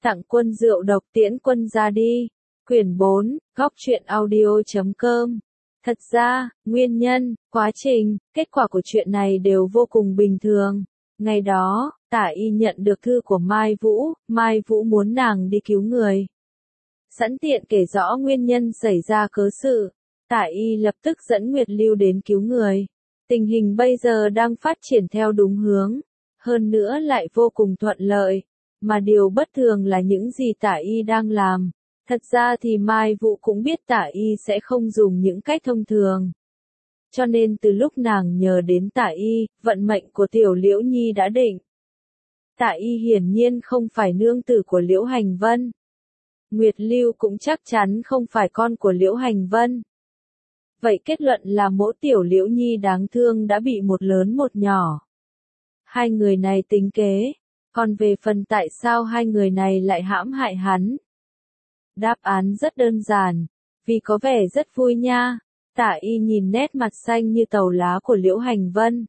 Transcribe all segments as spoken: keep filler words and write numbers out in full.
Tặng quân rượu độc tiễn quân ra đi. Quyển bốn, góc truyện audio chấm com. Thật ra, nguyên nhân, quá trình, kết quả của chuyện này đều vô cùng bình thường. Ngày đó, Tả Y nhận được thư của Mai Vũ, Mai Vũ muốn nàng đi cứu người. Sẵn tiện kể rõ nguyên nhân xảy ra cớ sự, Tả Y lập tức dẫn Nguyệt Lưu đến cứu người. Tình hình bây giờ đang phát triển theo đúng hướng, hơn nữa lại vô cùng thuận lợi. Mà điều bất thường là những gì Tả Y đang làm. Thật ra thì Mai Vũ cũng biết Tả Y sẽ không dùng những cách thông thường. Cho nên từ lúc nàng nhờ đến Tả Y, vận mệnh của Tiểu Liễu Nhi đã định. Tả Y hiển nhiên không phải nương tử của Liễu Hành Vân. Nguyệt Lưu cũng chắc chắn không phải con của Liễu Hành Vân. Vậy kết luận là mỗi Tiểu Liễu Nhi đáng thương đã bị một lớn một nhỏ. Hai người này tính kế, còn về phần tại sao hai người này lại hãm hại hắn? Đáp án rất đơn giản, vì có vẻ rất vui nha. Tả Y nhìn nét mặt xanh như tàu lá của Liễu Hành Vân.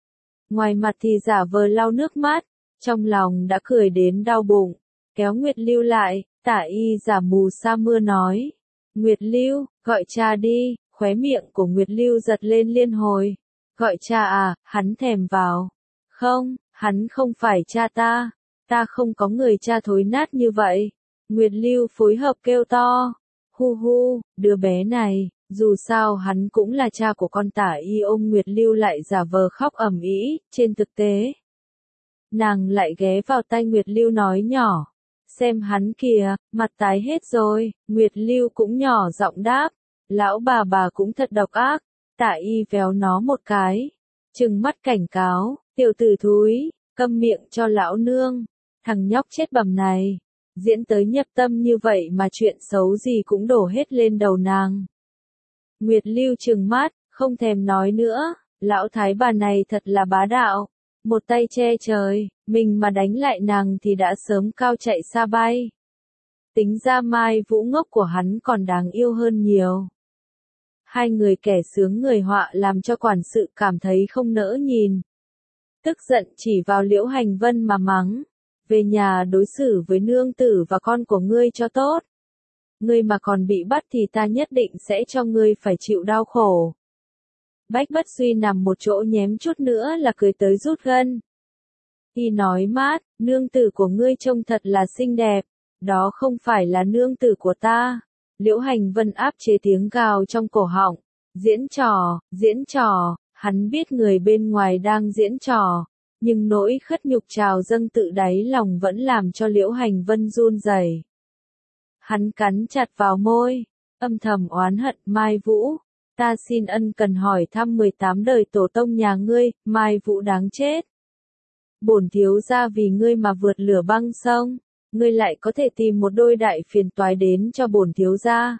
Ngoài mặt thì giả vờ lau nước mắt, trong lòng đã cười đến đau bụng. Kéo Nguyệt Lưu lại, Tả Y giả mù sa mưa nói. Nguyệt Lưu, gọi cha đi, khóe miệng của Nguyệt Lưu giật lên liên hồi. Gọi cha à, hắn thèm vào. Không, hắn không phải cha ta. Ta không có người cha thối nát như vậy. Nguyệt Lưu phối hợp kêu to. Hu hu, đứa bé này, dù sao hắn cũng là cha của con. Tả Y ôm Nguyệt Lưu lại giả vờ khóc ầm ĩ, trên thực tế. Nàng lại ghé vào tai Nguyệt Lưu nói nhỏ. Xem hắn kìa, mặt tái hết rồi. Nguyệt Lưu cũng nhỏ giọng đáp. Lão bà bà cũng thật độc ác. Tả Y véo nó một cái. Trừng mắt cảnh cáo, tiểu tử thúi, câm miệng cho lão nương. Thằng nhóc chết bầm này. Diễn tới nhập tâm như vậy mà chuyện xấu gì cũng đổ hết lên đầu nàng. Nguyệt Lưu trừng mắt, không thèm nói nữa. Lão thái bà này thật là bá đạo. Một tay che trời, mình mà đánh lại nàng thì đã sớm cao chạy xa bay. Tính ra Mai Vũ ngốc của hắn còn đáng yêu hơn nhiều. Hai người kẻ sướng người họa làm cho quản sự cảm thấy không nỡ nhìn. Tức giận chỉ vào Liễu Hành Vân mà mắng. Về nhà đối xử với nương tử và con của ngươi cho tốt. Ngươi mà còn bị bắt thì ta nhất định sẽ cho ngươi phải chịu đau khổ. Bách Bất Suy nằm một chỗ nhém chút nữa là cười tới rút gân. Y nói mát, nương tử của ngươi trông thật là xinh đẹp. Đó không phải là nương tử của ta. Liễu Hành Vân áp chế tiếng gào trong cổ họng. Diễn trò, diễn trò, hắn biết người bên ngoài đang diễn trò. Nhưng nỗi khất nhục trào dâng tự đáy lòng vẫn làm cho Liễu Hành Vân run rẩy. Hắn cắn chặt vào môi, âm thầm oán hận Mai Vũ. Ta xin ân cần hỏi thăm mười tám đời tổ tông nhà ngươi, Mai Vũ đáng chết. Bổn thiếu gia vì ngươi mà vượt lửa băng sông, ngươi lại có thể tìm một đôi đại phiền toái đến cho bổn thiếu gia.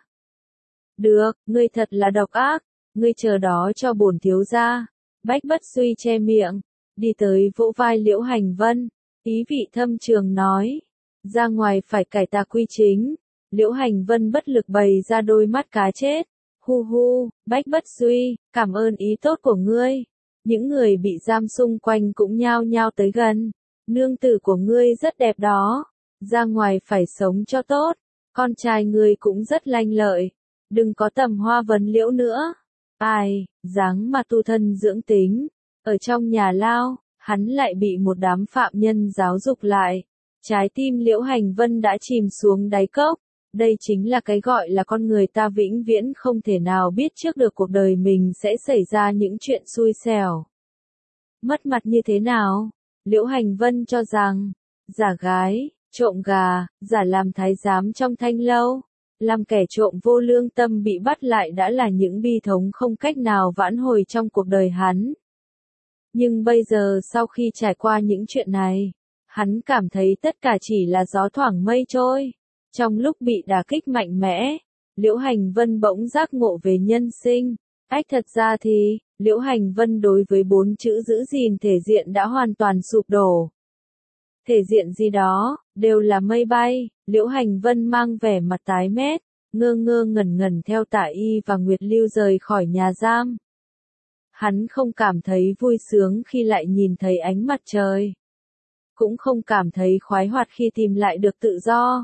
Được, ngươi thật là độc ác, ngươi chờ đó cho bổn thiếu gia. Bách Bất Suy che miệng, đi tới vỗ vai Liễu Hành Vân, ý vị thâm trường nói. Ra ngoài phải cải tà quy chính. Liễu Hành Vân bất lực bày ra đôi mắt cá chết. Hu hu, Bách Bất Suy, cảm ơn ý tốt của ngươi. Những người bị giam xung quanh cũng nhao nhao tới gần. Nương tử của ngươi rất đẹp đó. Ra ngoài phải sống cho tốt. Con trai ngươi cũng rất lanh lợi. Đừng có tầm hoa vấn liễu nữa. Ai, dáng mà tu thân dưỡng tính. Ở trong nhà lao, hắn lại bị một đám phạm nhân giáo dục lại. Trái tim Liễu Hành Vân đã chìm xuống đáy cốc. Đây chính là cái gọi là con người ta vĩnh viễn không thể nào biết trước được cuộc đời mình sẽ xảy ra những chuyện xui xẻo. Mất mặt như thế nào? Liễu Hành Vân cho rằng, giả gái, trộm gà, giả làm thái giám trong thanh lâu, làm kẻ trộm vô lương tâm bị bắt lại đã là những bi thống không cách nào vãn hồi trong cuộc đời hắn. Nhưng bây giờ sau khi trải qua những chuyện này, hắn cảm thấy tất cả chỉ là gió thoảng mây trôi. Trong lúc bị đả kích mạnh mẽ, Liễu Hành Vân bỗng giác ngộ về nhân sinh. Ách thật ra thì, Liễu Hành Vân đối với bốn chữ giữ gìn thể diện đã hoàn toàn sụp đổ. Thể diện gì đó, đều là mây bay. Liễu Hành Vân mang vẻ mặt tái mét, ngơ ngơ ngẩn ngẩn theo Tả Y và Nguyệt Lưu rời khỏi nhà giam. Hắn không cảm thấy vui sướng khi lại nhìn thấy ánh mặt trời. cũng không cảm thấy khoái hoạt khi tìm lại được tự do.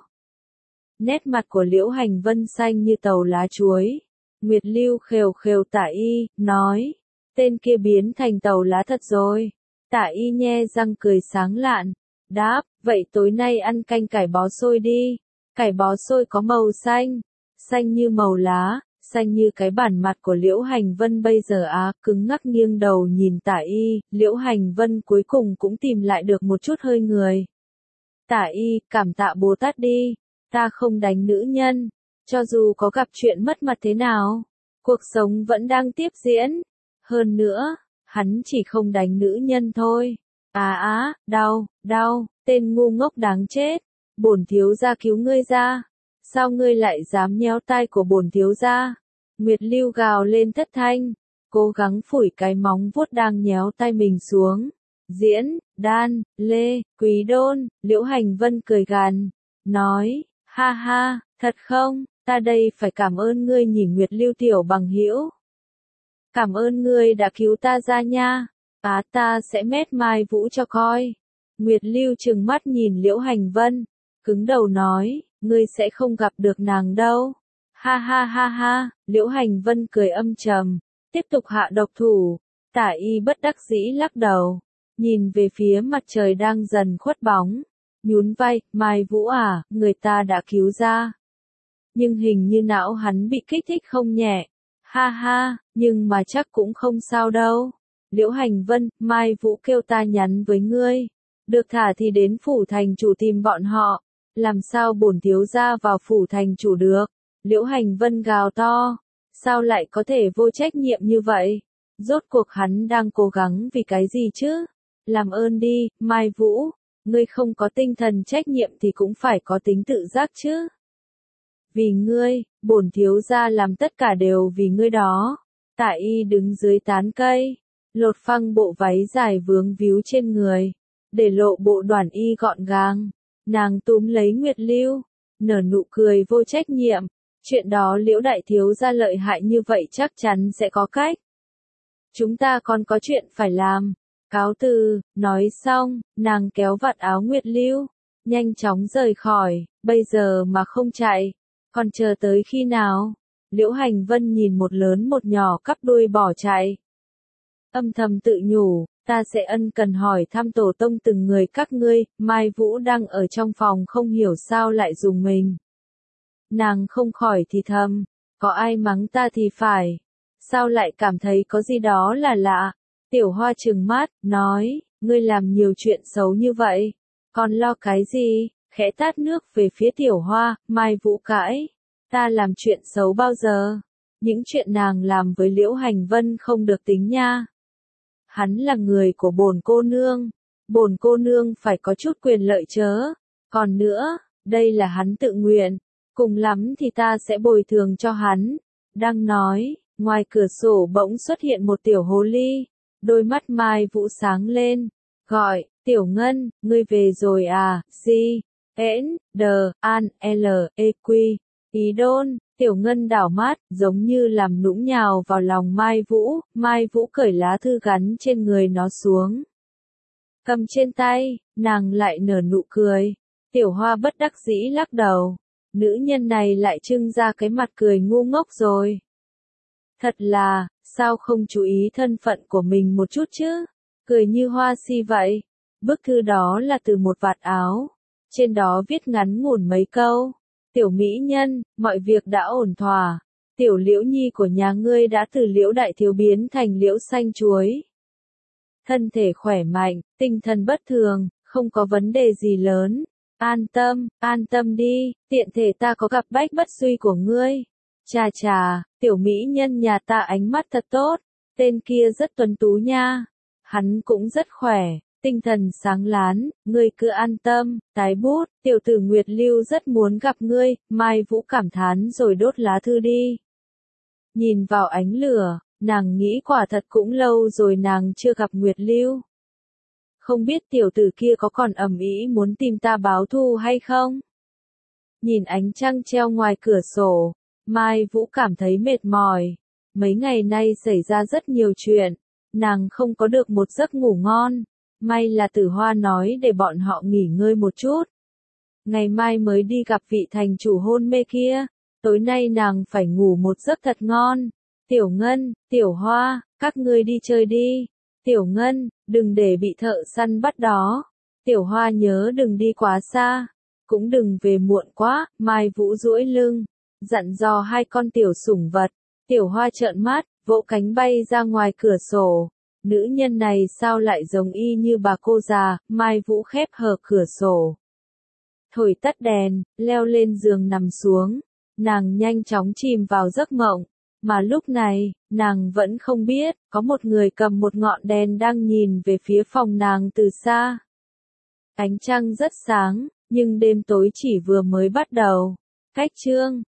Nét mặt của Liễu Hành Vân xanh như tàu lá chuối. Nguyệt Lưu khều khều Tả Y, nói, tên kia biến thành tàu lá thật rồi. Tả Y nhe răng cười sáng lạn, đáp, vậy tối nay ăn canh cải bó xôi đi. Cải bó xôi có màu xanh, xanh như màu lá, xanh như cái bản mặt của Liễu Hành Vân bây giờ á, cứng ngắc nghiêng đầu nhìn Tả Y, Liễu Hành Vân cuối cùng cũng tìm lại được một chút hơi người. Tả Y, cảm tạ Bồ Tát đi, ta không đánh nữ nhân, cho dù có gặp chuyện mất mặt thế nào, cuộc sống vẫn đang tiếp diễn. Hơn nữa, hắn chỉ không đánh nữ nhân thôi. À á, đau, đau, tên ngu ngốc đáng chết, bổn thiếu gia cứu ngươi ra. Sao ngươi lại dám nhéo tai của bổn thiếu gia? Nguyệt Lưu gào lên thất thanh, cố gắng phủi cái móng vuốt đang nhéo tai mình xuống. Diễn, Đan, Lê, Quý Đôn, Liễu Hành Vân cười gằn, nói, ha ha, thật không, ta đây phải cảm ơn ngươi nhỉ Nguyệt Lưu tiểu bằng hữu. Cảm ơn ngươi đã cứu ta ra nha, á ta sẽ mét Mai Vũ cho coi. Nguyệt Lưu trừng mắt nhìn Liễu Hành Vân, cứng đầu nói, ngươi sẽ không gặp được nàng đâu. Ha ha ha ha, Liễu Hành Vân cười âm trầm, tiếp tục hạ độc thủ. Tả Y bất đắc dĩ lắc đầu, nhìn về phía mặt trời đang dần khuất bóng, nhún vai, Mai Vũ à, người ta đã cứu ra. Nhưng hình như não hắn bị kích thích không nhẹ. Ha ha, nhưng mà chắc cũng không sao đâu. Liễu Hành Vân, Mai Vũ kêu ta nhắn với ngươi. Được thả thì đến phủ thành chủ tìm bọn họ. Làm sao bổn thiếu gia vào phủ thành chủ được? Liễu Hành Vân gào to. Sao lại có thể vô trách nhiệm như vậy? Rốt cuộc hắn đang cố gắng vì cái gì chứ? Làm ơn đi, Mai Vũ. Ngươi không có tinh thần trách nhiệm thì cũng phải có tính tự giác chứ. Vì ngươi, bổn thiếu gia làm tất cả đều vì ngươi đó. Tả Y đứng dưới tán cây, lột phăng bộ váy dài vướng víu trên người, để lộ bộ đoàn y gọn gàng. Nàng túm lấy Nguyệt Lưu, nở nụ cười vô trách nhiệm. Chuyện đó Liễu đại thiếu gia lợi hại như vậy chắc chắn sẽ có cách. Chúng ta còn có chuyện phải làm. Cáo từ, nói xong, nàng kéo vạt áo Nguyệt Lưu, nhanh chóng rời khỏi, bây giờ mà không chạy, còn chờ tới khi nào? Liễu Hành Vân nhìn một lớn một nhỏ cắp đuôi bỏ chạy. Âm thầm tự nhủ, ta sẽ ân cần hỏi thăm tổ tông từng người các ngươi. Mai Vũ đang ở trong phòng không hiểu sao lại dùng mình. Nàng không khỏi thì thầm, có ai mắng ta thì phải. Sao lại cảm thấy có gì đó là lạ? Tiểu Hoa trừng mắt, nói, ngươi làm nhiều chuyện xấu như vậy, còn lo cái gì? Khẽ tát nước về phía Tiểu Hoa, Mai Vũ cãi, ta làm chuyện xấu bao giờ? Những chuyện nàng làm với Liễu Hành Vân không được tính nha. Hắn là người của bổn cô nương, bổn cô nương phải có chút quyền lợi chớ. Còn nữa, đây là hắn tự nguyện, cùng lắm thì ta sẽ bồi thường cho hắn. Đang nói, ngoài cửa sổ bỗng xuất hiện một tiểu hồ ly. Đôi mắt Mai Vũ sáng lên, gọi, Tiểu Ngân, ngươi về rồi à, gì, ễn, đờ, an, l, e, quy, Ý Đôn, Tiểu Ngân đảo mắt, giống như làm nũng nhào vào lòng Mai Vũ, Mai Vũ cởi lá thư gắn trên người nó xuống. Cầm trên tay, nàng lại nở nụ cười, Tiểu Hoa bất đắc dĩ lắc đầu, nữ nhân này lại trưng ra cái mặt cười ngu ngốc rồi. Thật là, sao không chú ý thân phận của mình một chút chứ? Cười như hoa si vậy. Bức thư đó là từ một vạt áo. Trên đó viết ngắn ngủn mấy câu. Tiểu mỹ nhân, mọi việc đã ổn thỏa. Tiểu Liễu nhi của nhà ngươi đã từ Liễu đại thiếu biến thành Liễu xanh chuối. Thân thể khỏe mạnh, tinh thần bất thường, không có vấn đề gì lớn. An tâm, an tâm đi, tiện thể ta có gặp bách bất suy của ngươi. Chà chà, tiểu mỹ nhân nhà ta ánh mắt thật tốt, tên kia rất tuấn tú nha. Hắn cũng rất khỏe, tinh thần sáng láng, ngươi cứ an tâm. Tái bút, tiểu tử Nguyệt Lưu rất muốn gặp ngươi. Mai Vũ cảm thán rồi đốt lá thư đi. Nhìn vào ánh lửa, nàng nghĩ quả thật cũng lâu rồi nàng chưa gặp Nguyệt Lưu. Không biết tiểu tử kia có còn ầm ĩ muốn tìm ta báo thù hay không? Nhìn ánh trăng treo ngoài cửa sổ, Mai Vũ cảm thấy mệt mỏi. Mấy ngày nay xảy ra rất nhiều chuyện, nàng không có được một giấc ngủ ngon. may là Tử Hoa nói để bọn họ nghỉ ngơi một chút. Ngày mai mới đi gặp vị thành chủ hôn mê kia, tối nay nàng phải ngủ một giấc thật ngon. Tiểu Ngân, Tiểu Hoa, các ngươi đi chơi đi. Tiểu Ngân, đừng để bị thợ săn bắt đó. Tiểu Hoa nhớ đừng đi quá xa, cũng đừng về muộn quá. Mai Vũ duỗi lưng, dặn dò hai con tiểu sủng vật. Tiểu Hoa trợn mắt, vỗ cánh bay ra ngoài cửa sổ. Nữ nhân này sao lại giống y như bà cô già. Mai Vũ khép hờ cửa sổ, thổi tắt đèn, leo lên giường nằm xuống. Nàng nhanh chóng chìm vào giấc mộng. Mà lúc này, nàng vẫn không biết, có một người cầm một ngọn đèn đang nhìn về phía phòng nàng từ xa. Ánh trăng rất sáng, nhưng đêm tối chỉ vừa mới bắt đầu. Cách chương